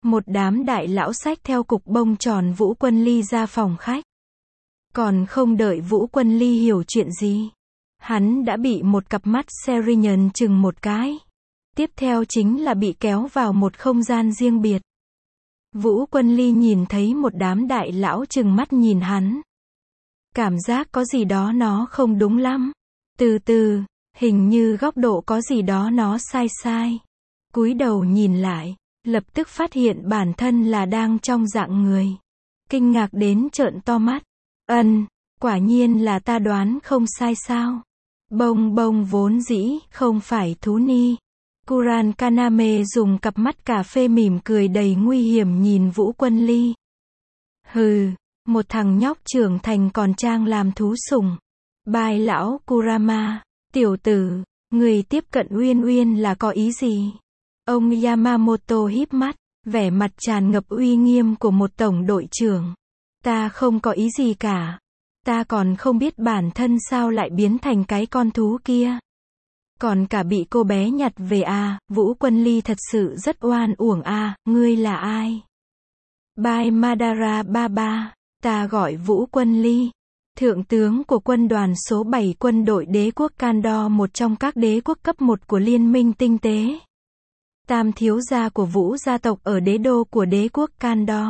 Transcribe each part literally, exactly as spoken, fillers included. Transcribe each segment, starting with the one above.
Một đám đại lão xách theo cục bông tròn Vũ Quân Ly ra phòng khách. Còn không đợi Vũ Quân Ly hiểu chuyện gì, hắn đã bị một cặp mắt Serian chừng một cái. Tiếp theo chính là bị kéo vào một không gian riêng biệt. Vũ Quân Ly nhìn thấy một đám đại lão chừng mắt nhìn hắn. Cảm giác có gì đó nó không đúng lắm. Từ từ, hình như góc độ có gì đó nó sai sai. Cúi đầu nhìn lại, lập tức phát hiện bản thân là đang trong dạng người. Kinh ngạc đến trợn to mắt. Ân, quả nhiên là ta đoán không sai sao. Bông bông vốn dĩ không phải thú ni. Kuran Kaname dùng cặp mắt cà phê mỉm cười đầy nguy hiểm nhìn Vũ Quân Ly. Hừ, một thằng nhóc trưởng thành còn trang làm thú sủng. Bai lão Kurama, tiểu tử, người tiếp cận Uyên Uyên là có ý gì? Ông Yamamoto híp mắt, vẻ mặt tràn ngập uy nghiêm của một tổng đội trưởng. Ta không có ý gì cả. Ta còn không biết bản thân sao lại biến thành cái con thú kia. Còn cả bị cô bé nhặt về à, Vũ Quân Ly thật sự rất oan uổng à, ngươi là ai? Bai Madara Baba, ta gọi Vũ Quân Ly, thượng tướng của quân đoàn số bảy quân đội đế quốc Kandor, một trong các đế quốc cấp một của Liên minh tinh tế. Tam thiếu gia của Vũ gia tộc ở đế đô của đế quốc Kandor.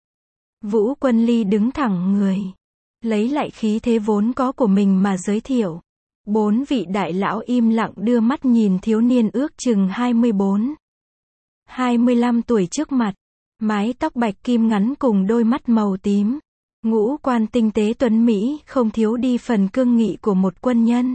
Vũ Quân Ly đứng thẳng người, lấy lại khí thế vốn có của mình mà giới thiệu. Bốn vị đại lão im lặng đưa mắt nhìn thiếu niên ước chừng hai mươi bốn, hai mươi lăm tuổi trước mặt. Mái tóc bạch kim ngắn cùng đôi mắt màu tím. Ngũ quan tinh tế tuấn Mỹ không thiếu đi phần cương nghị của một quân nhân.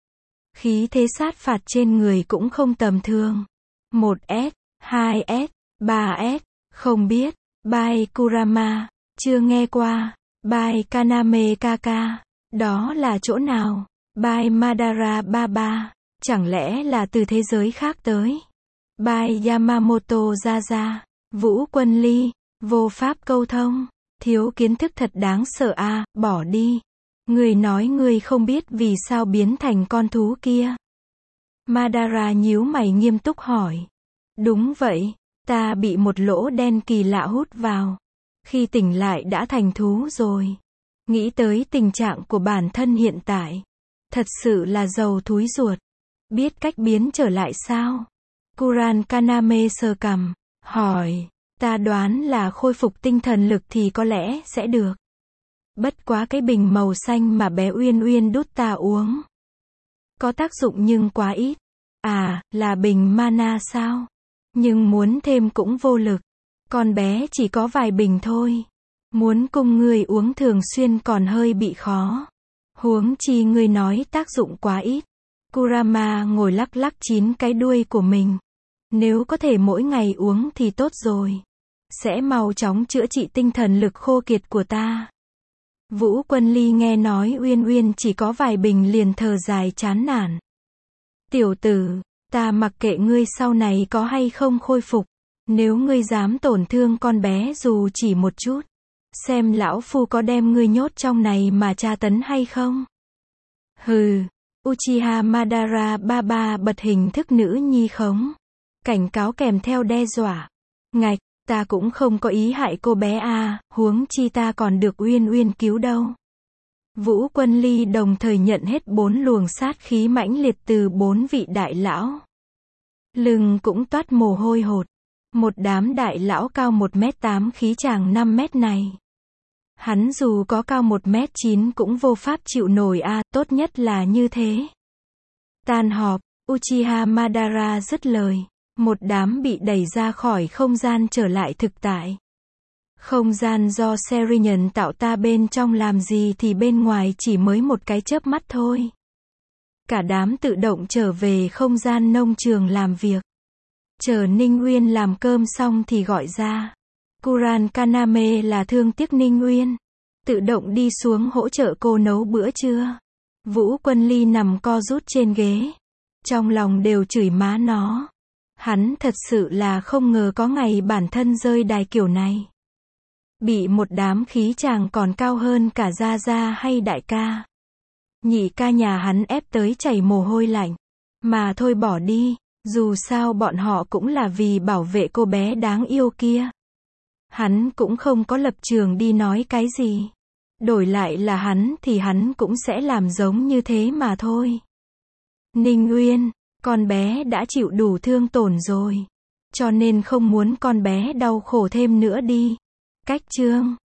Khí thế sát phạt trên người cũng không tầm thường. một S, hai S, ba S, không biết. Bai Kurama, chưa nghe qua. Bai Kaname Kaka, đó là chỗ nào? Bai Madara Baba, chẳng lẽ là từ thế giới khác tới? Bai Yamamoto Zaza, Vũ Quân Ly, vô pháp câu thông, thiếu kiến thức thật đáng sợ à, bỏ đi. Người nói người không biết vì sao biến thành con thú kia. Madara nhíu mày nghiêm túc hỏi. Đúng vậy, ta bị một lỗ đen kỳ lạ hút vào. Khi tỉnh lại đã thành thú rồi. Nghĩ tới tình trạng của bản thân hiện tại, thật sự là giàu thúi ruột. Biết cách biến trở lại sao? Kuran Kaname sờ cằm, hỏi. Ta đoán là khôi phục tinh thần lực thì có lẽ sẽ được. Bất quá cái bình màu xanh mà bé Uyên Uyên đút ta uống, có tác dụng nhưng quá ít. À, là bình mana sao? Nhưng muốn thêm cũng vô lực. Con bé chỉ có vài bình thôi. Muốn cùng người uống thường xuyên còn hơi bị khó. Huống chi người nói tác dụng quá ít. Kurama ngồi lắc lắc chín cái đuôi của mình. Nếu có thể mỗi ngày uống thì tốt rồi. Sẽ mau chóng chữa trị tinh thần lực khô kiệt của ta. Vũ Quân Ly nghe nói Uyên Uyên chỉ có vài bình liền thở dài chán nản. Tiểu tử, ta mặc kệ ngươi sau này có hay không khôi phục. Nếu ngươi dám tổn thương con bé dù chỉ một chút, xem lão phu có đem ngươi nhốt trong này mà tra tấn hay không. Hừ, Uchiha Madara Baba bật hình thức nữ nhi khống. Cảnh cáo kèm theo đe dọa. Ngạch, ta cũng không có ý hại cô bé à, huống chi ta còn được Uyên Uyên cứu đâu. Vũ Quân Ly đồng thời nhận hết bốn luồng sát khí mãnh liệt từ bốn vị đại lão. Lưng cũng toát mồ hôi hột. Một đám đại lão cao một mét tám khí chàng năm mét này. Hắn dù có cao một mét chín cũng vô pháp chịu nổi a, à, tốt nhất là như thế. Tan họp, Uchiha Madara dứt lời. Một đám bị đẩy ra khỏi không gian trở lại thực tại. Không gian do Serian tạo ta bên trong làm gì thì bên ngoài chỉ mới một cái chớp mắt thôi. Cả đám tự động trở về không gian nông trường làm việc. Chờ Ninh Uyên làm cơm xong thì gọi ra. Kuran Kaname là thương tiếc Ninh Uyên. Tự động đi xuống hỗ trợ cô nấu bữa trưa. Vũ Quân Ly nằm co rút trên ghế. Trong lòng đều chửi má nó. Hắn thật sự là không ngờ có ngày bản thân rơi đài kiểu này. Bị một đám khí chàng còn cao hơn cả Gia Gia hay đại ca. Nhị ca nhà hắn ép tới chảy mồ hôi lạnh. Mà thôi bỏ đi, dù sao bọn họ cũng là vì bảo vệ cô bé đáng yêu kia. Hắn cũng không có lập trường đi nói cái gì. Đổi lại là hắn thì hắn cũng sẽ làm giống như thế mà thôi. Ninh Uyên, con bé đã chịu đủ thương tổn rồi. Cho nên không muốn con bé đau khổ thêm nữa đi. Cách chương